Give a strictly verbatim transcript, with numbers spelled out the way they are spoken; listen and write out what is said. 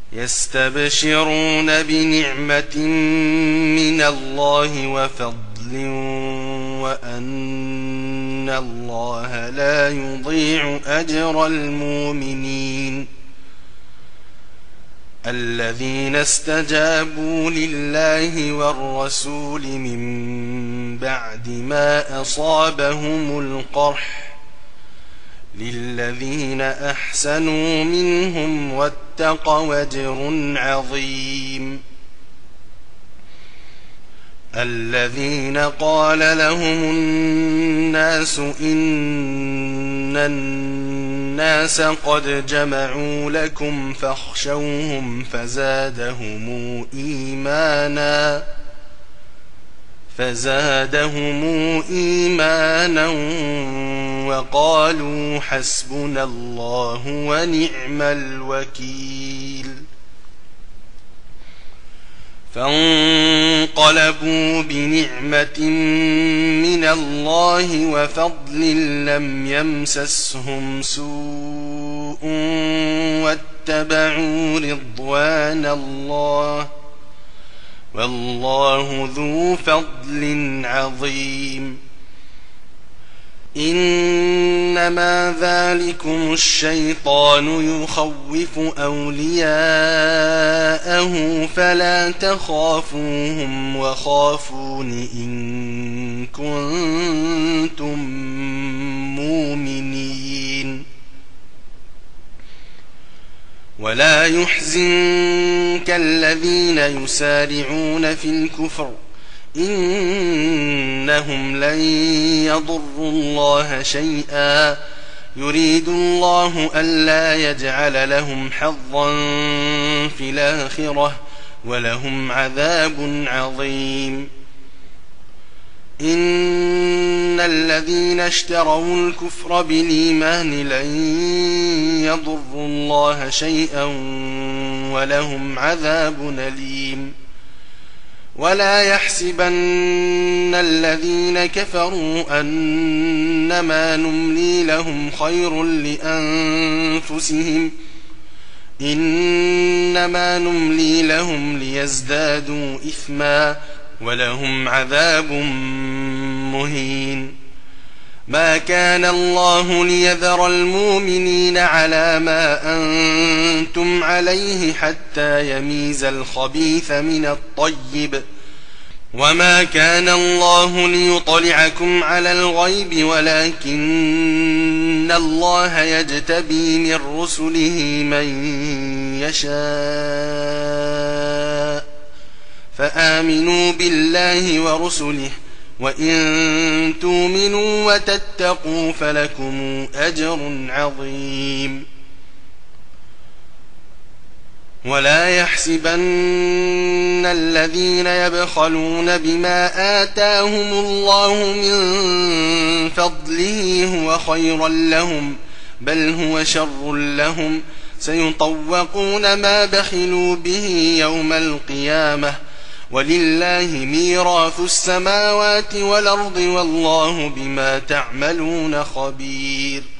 يستبشرون بنعمة من الله وفضل وأن الله لا يضيع أجر المؤمنين الذين استجابوا لله والرسول من بعد ما أصابهم القرح للذين أحسنوا منهم واتقوا أجر عظيم الذين قال لهم الناس إن الناس قد جمعوا لكم فاخشوهم فزادهم إيمانا فزادهم إيمانا وقالوا حسبنا الله ونعم الوكيل فانقلبوا بنعمة من الله وفضل لم يمسسهم سوء واتبعوا رضوان الله والله ذو فضل عظيم إنما ذلكم الشيطان يخوف أولياءه فلا تخافوهم وخافون إن كنتم مؤمنين ولا يحزنك الذين يسارعون في الكفر إنهم لن يضروا الله شيئا يريد الله ألا يجعل لهم حظا في الآخرة ولهم عذاب عظيم إن الذين اشتروا الكفر بالإيمان لن يضروا الله شيئا ولهم عذاب أليم ولا يحسبن الذين كفروا أنما نملي لهم خير لأنفسهم إنما نملي لهم ليزدادوا إثما ولهم عذاب مهين ما كان الله ليذر المؤمنين على ما أنتم عليه حتى يميز الخبيث من الطيب وما كان الله ليطلعكم على الغيب ولكن الله يجتبي من رسله من يشاء فآمنوا بالله ورسله وإن تؤمنوا وتتقوا فلكم أجر عظيم ولا يحسبن الذين يبخلون بما آتاهم الله من فضله هو خيرا لهم بل هو شر لهم سيطوقون ما بخلوا به يوم القيامة ولله ميراث السماوات والأرض والله بما تعملون خبير